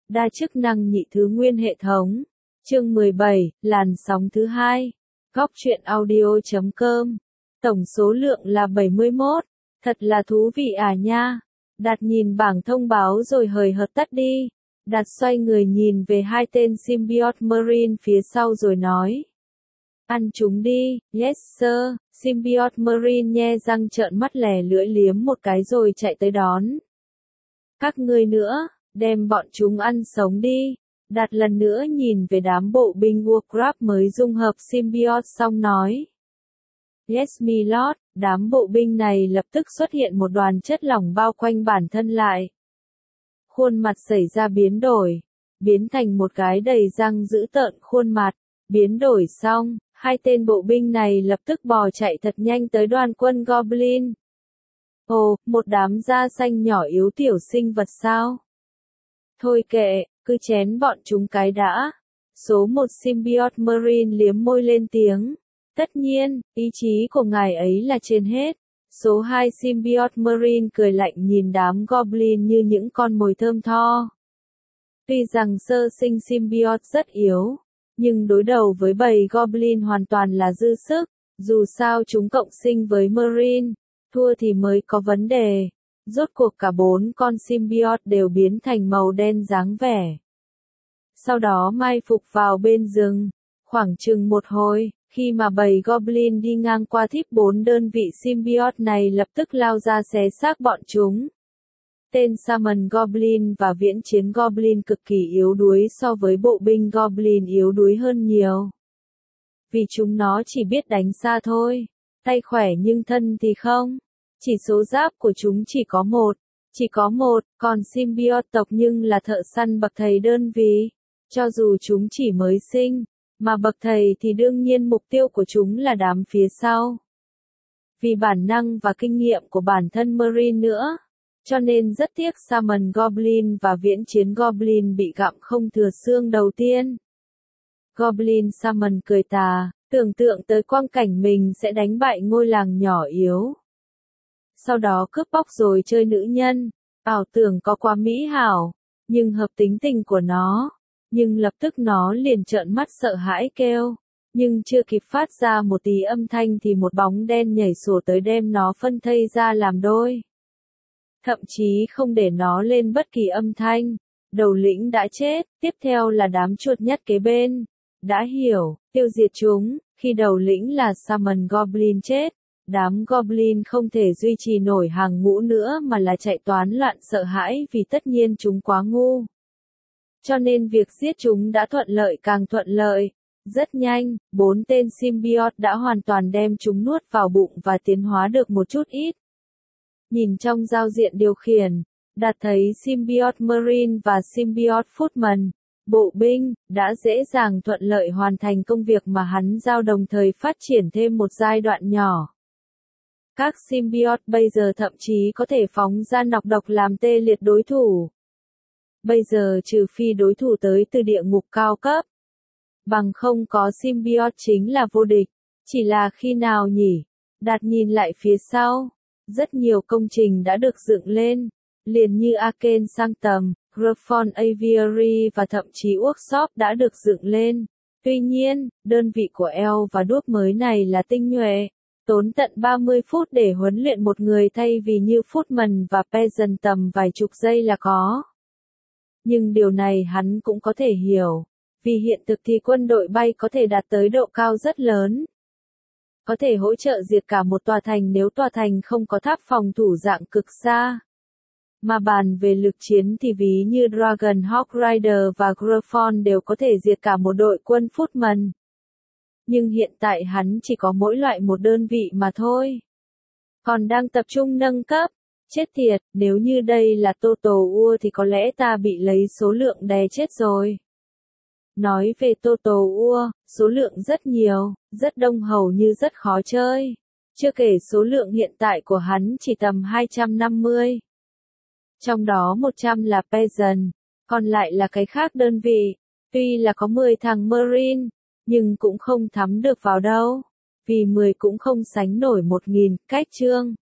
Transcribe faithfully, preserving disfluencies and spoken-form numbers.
Đa chức năng nhị thứ nguyên hệ thống. Chương mười bảy, làn sóng thứ hai. Góc truyện audio chấm com. Tổng số lượng là bảy mươi mốt. Thật là thú vị à nha. Đạt nhìn bảng thông báo rồi hời hợt tắt đi. Đạt xoay người nhìn về hai tên Symbiote Marine phía sau rồi nói. Ăn chúng đi, yes sir. Symbiote Marine nhe răng trợn mắt lè lưỡi liếm một cái rồi chạy tới đón. Các ngươi nữa, đem bọn chúng ăn sống đi. Đạt lần nữa nhìn về đám bộ binh Warcraft mới dung hợp Symbiote xong nói. Yes my lord, đám bộ binh này lập tức xuất hiện một đoàn chất lỏng bao quanh bản thân lại. Khuôn mặt xảy ra biến đổi, biến thành một cái đầy răng dữ tợn khuôn mặt, biến đổi xong, hai tên bộ binh này lập tức bò chạy thật nhanh tới đoàn quân Goblin. Ồ, một đám da xanh nhỏ yếu tiểu sinh vật sao? Thôi kệ, cứ chén bọn chúng cái đã. Số một Symbiote Marine liếm môi lên tiếng. Tất nhiên, ý chí của ngài ấy là trên hết. Số hai Symbiote Marine cười lạnh nhìn đám Goblin như những con mồi thơm tho. Tuy rằng sơ sinh Symbiote rất yếu, nhưng đối đầu với bầy Goblin hoàn toàn là dư sức. Dù sao chúng cộng sinh với Marine, thua thì mới có vấn đề. Rốt cuộc cả bốn con Symbiote đều biến thành màu đen dáng vẻ. Sau đó mai phục vào bên rừng, khoảng chừng một hồi, khi mà bầy Goblin đi ngang qua thíp bốn đơn vị Symbiote này lập tức lao ra xé xác bọn chúng. Tên Summon Goblin và viễn chiến Goblin cực kỳ yếu đuối so với bộ binh Goblin yếu đuối hơn nhiều. Vì chúng nó chỉ biết đánh xa thôi, tay khỏe nhưng thân thì không. Chỉ số giáp của chúng chỉ có một, chỉ có một, còn Symbiote tộc nhưng là thợ săn bậc thầy đơn vị. Cho dù chúng chỉ mới sinh, mà bậc thầy thì đương nhiên mục tiêu của chúng là đám phía sau. Vì bản năng và kinh nghiệm của bản thân Marine nữa, cho nên rất tiếc Summon Goblin và viễn chiến Goblin bị gặm không thừa xương đầu tiên. Goblin Summon cười tà, tưởng tượng tới quang cảnh mình sẽ đánh bại ngôi làng nhỏ yếu. Sau đó cướp bóc rồi chơi nữ nhân, ảo tưởng có quá mỹ hảo, nhưng hợp tính tình của nó, nhưng lập tức nó liền trợn mắt sợ hãi kêu, nhưng chưa kịp phát ra một tí âm thanh thì một bóng đen nhảy sổ tới đem nó phân thây ra làm đôi. Thậm chí không để nó lên bất kỳ âm thanh, đầu lĩnh đã chết, tiếp theo là đám chuột nhắt kế bên, đã hiểu, tiêu diệt chúng, khi đầu lĩnh là Summon Goblin chết. Đám Goblin không thể duy trì nổi hàng ngũ nữa mà là chạy toán loạn sợ hãi vì tất nhiên chúng quá ngu. Cho nên việc giết chúng đã thuận lợi càng thuận lợi. Rất nhanh, bốn tên Symbiote đã hoàn toàn đem chúng nuốt vào bụng và tiến hóa được một chút ít. Nhìn trong giao diện điều khiển, Đạt thấy Symbiote Marine và Symbiote Footman, bộ binh, đã dễ dàng thuận lợi hoàn thành công việc mà hắn giao đồng thời phát triển thêm một giai đoạn nhỏ. Các Symbiote bây giờ thậm chí có thể phóng ra nọc độc làm tê liệt đối thủ. Bây giờ trừ phi đối thủ tới từ địa ngục cao cấp. Bằng không có Symbiote chính là vô địch. Chỉ là khi nào nhỉ? Đạt nhìn lại phía sau. Rất nhiều công trình đã được dựng lên. Liền như Arcane Sanctum, Griffon Aviary và thậm chí Workshop đã được dựng lên. Tuy nhiên, đơn vị của eo và đuốc mới này là tinh nhuệ. Tốn tận ba mươi phút để huấn luyện một người thay vì như Footman và Peasant tầm vài chục giây là có. Nhưng điều này hắn cũng có thể hiểu, vì hiện thực thì quân đội bay có thể đạt tới độ cao rất lớn. Có thể hỗ trợ diệt cả một tòa thành nếu tòa thành không có tháp phòng thủ dạng cực xa. Mà bàn về lực chiến thì ví như Dragon Hawk Rider và Griffon đều có thể diệt cả một đội quân Footman. Nhưng hiện tại hắn chỉ có mỗi loại một đơn vị mà thôi. Còn đang tập trung nâng cấp. Chết tiệt, nếu như đây là Total War thì có lẽ ta bị lấy số lượng đè chết rồi. Nói về Total War, số lượng rất nhiều, rất đông hầu như rất khó chơi. Chưa kể số lượng hiện tại của hắn chỉ tầm hai trăm năm mươi. Trong đó một trăm là Peasant, còn lại là cái khác đơn vị. Tuy là có mười thằng Marine, nhưng cũng không thắm được vào đâu. Vì mười cũng không sánh nổi một nghìn, cách chương.